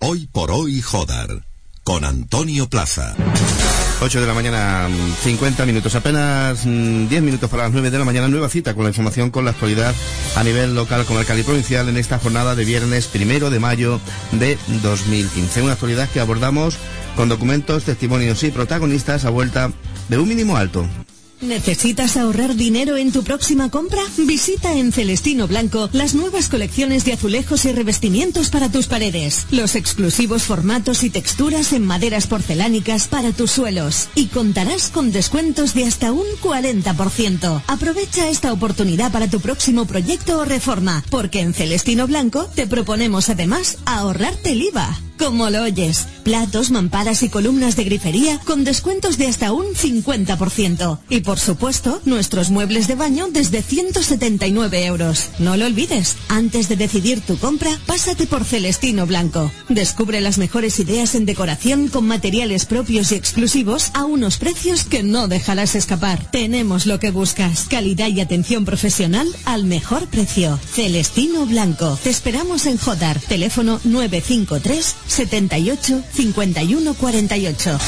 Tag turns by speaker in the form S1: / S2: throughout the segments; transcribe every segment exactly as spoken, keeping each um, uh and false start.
S1: Hoy por hoy Jodar, con Antonio Plaza.
S2: ocho de la mañana, cincuenta minutos, apenas diez minutos para las nueve de la mañana, nueva cita con la información, con la actualidad a nivel local, comarcal y provincial en esta jornada de viernes primero de mayo de dos mil quince. Una actualidad que abordamos con documentos, testimonios y protagonistas a vuelta de un mínimo alto.
S3: ¿Necesitas ahorrar dinero en tu próxima compra? Visita en Celestino Blanco las nuevas colecciones de azulejos y revestimientos para tus paredes, los exclusivos formatos y texturas en maderas porcelánicas para tus suelos, y contarás con descuentos de hasta un cuarenta por ciento. Aprovecha esta oportunidad para tu próximo proyecto o reforma, porque en Celestino Blanco te proponemos además ahorrarte el I V A. Como lo oyes, platos, mamparas y columnas de grifería con descuentos de hasta un cincuenta por ciento. Y por supuesto, nuestros muebles de baño desde ciento setenta y nueve euros. No lo olvides, antes de decidir tu compra, pásate por Celestino Blanco. Descubre las mejores ideas en decoración con materiales propios y exclusivos a unos precios que no dejarás escapar. Tenemos lo que buscas, calidad y atención profesional al mejor precio. Celestino Blanco. Te esperamos en Jodar. Teléfono nueve cinco tres, setenta y ocho, cincuenta y uno cuarenta y ocho.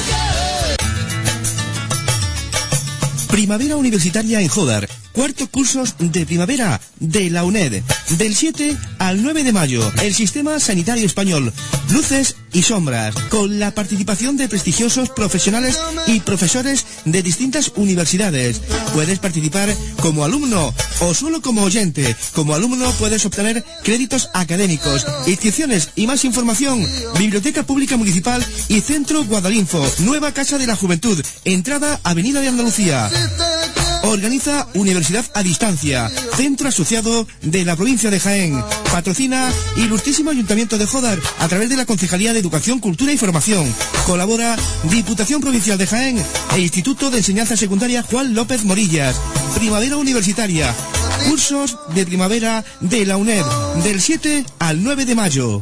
S4: Primavera Universitaria en Jodar. Cuarto cursos de primavera de la UNED. Del siete al nueve de mayo. El Sistema Sanitario Español. Luces y sombras. Con la participación de prestigiosos profesionales y profesores de distintas universidades. Puedes participar como alumno o solo como oyente. Como alumno puedes obtener créditos académicos, inscripciones y más información. Biblioteca Pública Municipal y Centro Guadalinfo. Nueva Casa de la Juventud. Entrada Avenida de Andalucía. Organiza Universidad a Distancia, centro asociado de la provincia de Jaén. Patrocina Ilustrísimo Ayuntamiento de Jodar a través de la Concejalía de Educación, Cultura y Formación. Colabora Diputación Provincial de Jaén e Instituto de Enseñanza Secundaria Juan López Morillas. Primavera Universitaria. Cursos de primavera de la UNED, del siete al nueve de mayo.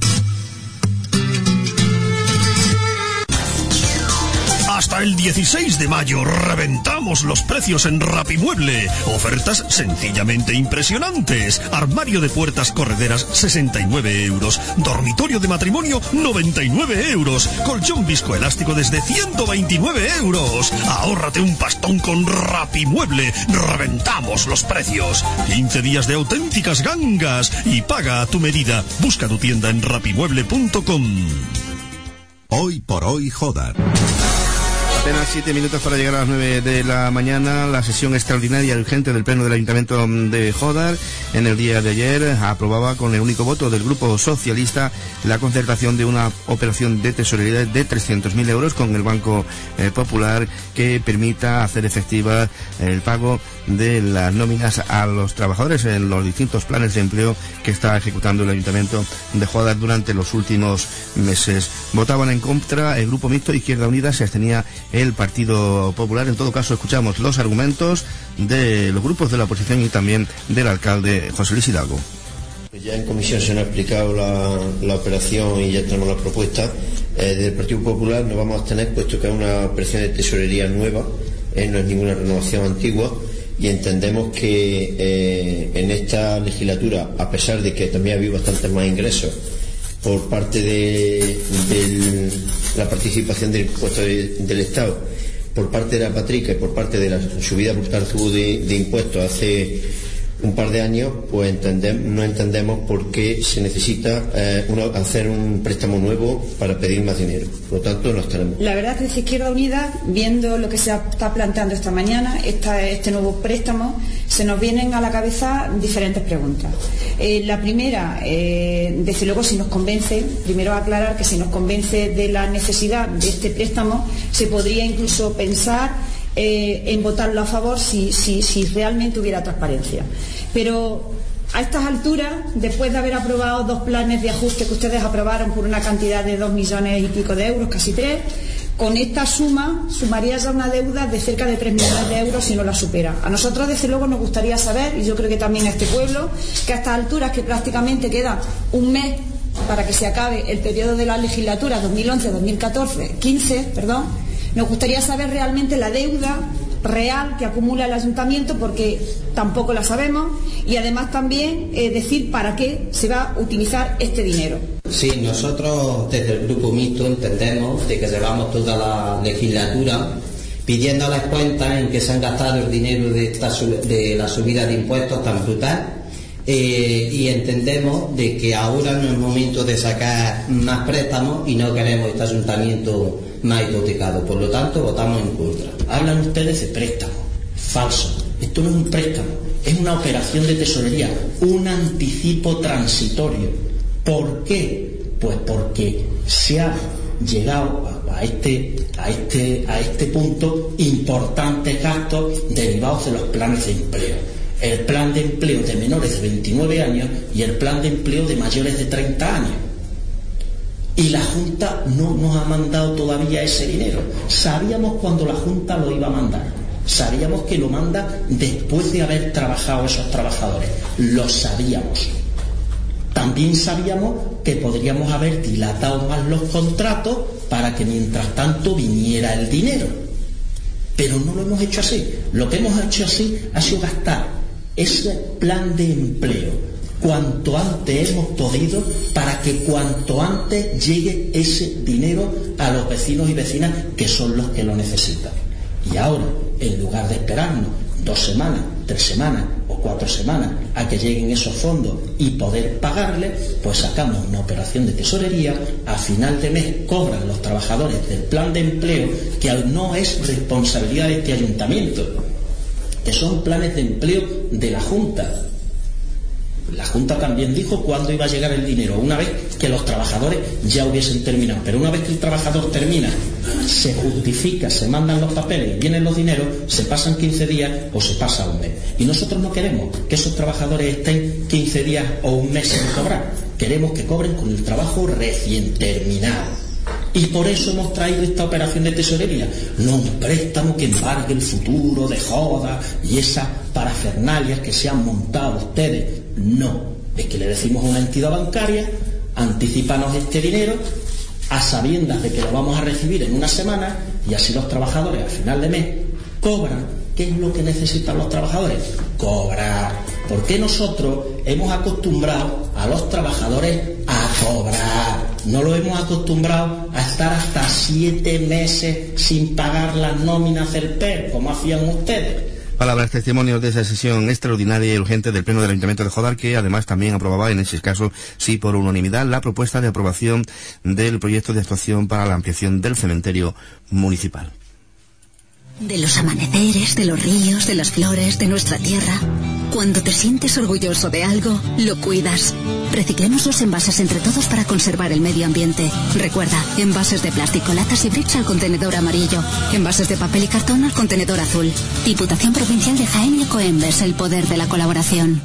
S5: Hasta el dieciséis de mayo reventamos los precios en Rapimueble. Ofertas sencillamente impresionantes. Armario de puertas correderas sesenta y nueve euros. Dormitorio de matrimonio noventa y nueve euros. Colchón viscoelástico desde ciento veintinueve euros. Ahórrate un pastón con Rapimueble. Reventamos los precios. quince días de auténticas gangas y paga a tu medida. Busca tu tienda en rapimueble punto com.
S1: Hoy por hoy Jodar.
S2: Apenas siete minutos para llegar a las nueve de la mañana. La sesión extraordinaria y urgente del Pleno del Ayuntamiento de Jodar en el día de ayer aprobaba con el único voto del Grupo Socialista la concertación de una operación de tesorería de trescientos mil euros con el Banco eh, Popular que permita hacer efectiva el pago de las nóminas a los trabajadores en los distintos planes de empleo que está ejecutando el Ayuntamiento de Jodar durante los últimos meses. Votaban en contra el Grupo Mixto, Izquierda Unida, se abstenía el Partido Popular. En todo caso, escuchamos los argumentos de los grupos de la oposición y también del alcalde José Luis Hidalgo.
S6: Ya en comisión se nos ha explicado la, la operación y ya tenemos la propuesta. Eh, del Partido Popular nos vamos a abstener puesto que es una operación de tesorería nueva, eh, no es ninguna renovación antigua, y entendemos que eh, en esta legislatura, a pesar de que también ha habido bastantes más ingresos por parte de, de la participación del impuesto de, del Estado, por parte de la Patrica y por parte de la subida brutal que hubo de, de impuestos hace un par de años, pues entendemos, no entendemos por qué se necesita eh, una, hacer un préstamo nuevo para pedir más dinero. Por lo tanto, no estaremos.
S7: La verdad es que desde Izquierda Unida, viendo lo que se está planteando esta mañana, esta, este nuevo préstamo, se nos vienen a la cabeza diferentes preguntas. Eh, la primera, eh, desde luego, si nos convence, primero aclarar que si nos convence de la necesidad de este préstamo, se podría incluso pensar Eh, en votarlo a favor si, si, si realmente hubiera transparencia. Pero a estas alturas, después de haber aprobado dos planes de ajuste que ustedes aprobaron por una cantidad de dos millones y pico de euros, casi tres, con esta suma sumaría ya una deuda de cerca de tres millones de euros si no la supera. A nosotros desde luego nos gustaría saber, y yo creo que también a este pueblo, que a estas alturas, que prácticamente queda un mes para que se acabe el periodo de la legislatura dos mil once dos mil catorce, quince, perdón, nos gustaría saber realmente la deuda real que acumula el ayuntamiento, porque tampoco la sabemos, y además también eh, decir para qué se va a utilizar este dinero.
S8: Sí, nosotros desde el Grupo Mixto entendemos de que llevamos toda la legislatura pidiendo las cuentas en que se han gastado el dinero de, esta, de la subida de impuestos tan brutal. Eh, y entendemos de que ahora no es momento de sacar más préstamos y no queremos este ayuntamiento más hipotecado, por lo tanto votamos en contra.
S9: Hablan ustedes de préstamo, falso, esto no es un préstamo, es una operación de tesorería, un anticipo transitorio. ¿Por qué? Pues porque se ha llegado a, a, este, a, este, a este punto importantes gastos derivados de los planes de empleo. El plan de empleo de menores de veintinueve años y el plan de empleo de mayores de treinta años. Y la Junta no nos ha mandado todavía ese dinero. Sabíamos cuando la Junta lo iba a mandar. Sabíamos que lo manda después de haber trabajado esos trabajadores. Lo sabíamos. También sabíamos que podríamos haber dilatado más los contratos para que mientras tanto viniera el dinero. Pero no lo hemos hecho así. Lo que hemos hecho así ha sido gastar ese plan de empleo cuanto antes hemos podido para que cuanto antes llegue ese dinero a los vecinos y vecinas que son los que lo necesitan. Y ahora, en lugar de esperarnos dos semanas, tres semanas o cuatro semanas a que lleguen esos fondos y poder pagarles, pues sacamos una operación de tesorería, a final de mes cobran los trabajadores del plan de empleo, que no es responsabilidad de este ayuntamiento, que son planes de empleo de la Junta. La Junta también dijo cuándo iba a llegar el dinero, una vez que los trabajadores ya hubiesen terminado. Pero una vez que el trabajador termina, se justifica, se mandan los papeles y vienen los dineros, se pasan quince días o se pasa un mes. Y nosotros no queremos que esos trabajadores estén quince días o un mes sin cobrar. Queremos que cobren con el trabajo recién terminado. Y por eso hemos traído esta operación de tesorería, no un préstamo que embargue el futuro de joda y esas parafernalias que se han montado ustedes. No, es que le decimos a una entidad bancaria, anticípanos este dinero a sabiendas de que lo vamos a recibir en una semana, y así los trabajadores al final de mes cobran. ¿Qué es lo que necesitan los trabajadores? Cobrar. Porque nosotros hemos acostumbrado a los trabajadores a cobrar. No lo hemos acostumbrado a estar hasta siete meses sin pagar las nóminas del P E R, como hacían ustedes.
S2: Palabras, testimonios de esa sesión extraordinaria y urgente del Pleno del Ayuntamiento de Jodar, que además también aprobaba, en ese caso, sí por unanimidad, la propuesta de aprobación del proyecto de actuación para la ampliación del cementerio municipal.
S10: De los amaneceres, de los ríos, de las flores, de nuestra tierra. Cuando te sientes orgulloso de algo, lo cuidas. Reciclemos los envases entre todos para conservar el medio ambiente. Recuerda, envases de plástico, latas y bricks al contenedor amarillo. Envases de papel y cartón al contenedor azul. Diputación Provincial de Jaén y Ecoembes, el poder de la colaboración.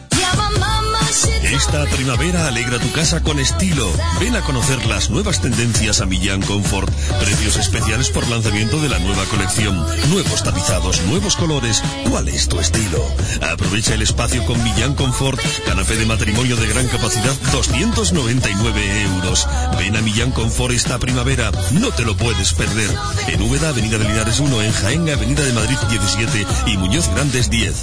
S5: Esta primavera alegra tu casa con estilo. Ven a conocer las nuevas tendencias a Millán Confort. Precios especiales por lanzamiento de la nueva colección. Nuevos tapizados, nuevos colores. ¿Cuál es tu estilo? Aprovecha el espacio con Millán Confort. Canapé de matrimonio de gran capacidad, doscientos noventa y nueve euros. Ven a Millán Confort esta primavera. No te lo puedes perder. En Úbeda, Avenida de Linares uno. En Jaén, Avenida de Madrid diecisiete. Y Muñoz Grandes diez.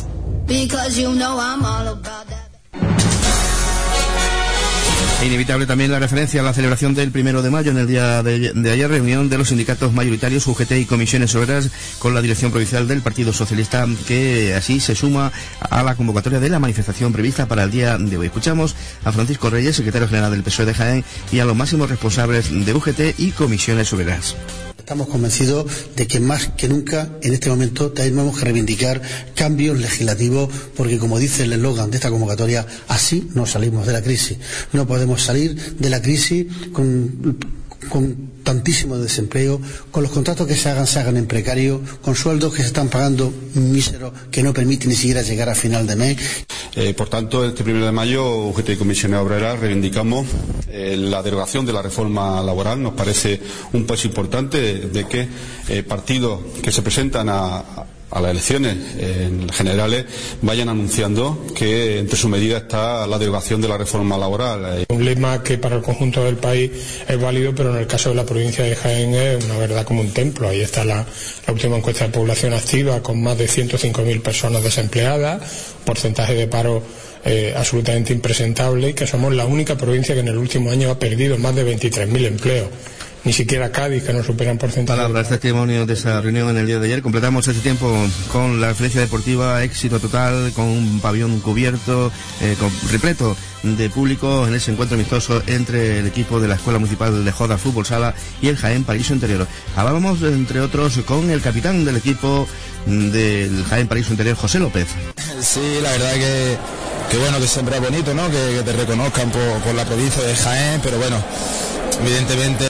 S2: Inevitable también la referencia a la celebración del primero de mayo en el día de, de ayer, reunión de los sindicatos mayoritarios U G T y comisiones obreras con la dirección provincial del Partido Socialista, que así se suma a la convocatoria de la manifestación prevista para el día de hoy. Escuchamos a Francisco Reyes, secretario general del P S O E de Jaén, y a los máximos responsables de U G T y comisiones obreras.
S11: Estamos convencidos de que más que nunca en este momento tenemos que reivindicar cambios legislativos, porque como dice el eslogan de esta convocatoria, así no salimos de la crisis. No podemos salir de la crisis con, con tantísimo desempleo, con los contratos que se hagan, se hagan en precario, con sueldos que se están pagando míseros que no permiten ni siquiera llegar a final de mes.
S12: Eh, por tanto, este primero de mayo, U G T y Comisiones Obreras reivindicamos eh, la derogación de la reforma laboral. Nos parece un paso importante de, de que eh, partidos que se presentan a, a las elecciones en generales vayan anunciando que entre sus medidas está la derogación de la reforma laboral.
S13: Un lema que para el conjunto del país es válido, pero en el caso de la provincia de Jaén es una verdad como un templo. Ahí está la, la última encuesta de población activa con más de ciento cinco mil personas desempleadas, porcentaje de paro eh, absolutamente impresentable, y que somos la única provincia que en el último año ha perdido más de veintitrés mil empleos. Ni siquiera Cádiz, que no superan porcentaje.
S2: Palabras, testimonio de esa reunión en el día de ayer. Completamos este tiempo con la referencia deportiva, éxito total, con un pabellón cubierto, eh, con, repleto de público en ese encuentro amistoso entre el equipo de la Escuela Municipal de Jodar Fútbol Sala y el Jaén Paraíso Interior. Hablábamos, entre otros, con el capitán del equipo del Jaén Paraíso Interior, José López.
S14: Sí, la verdad que, que bueno, que siempre es bonito, ¿no? Que, que te reconozcan por, por la provincia de Jaén, pero bueno, evidentemente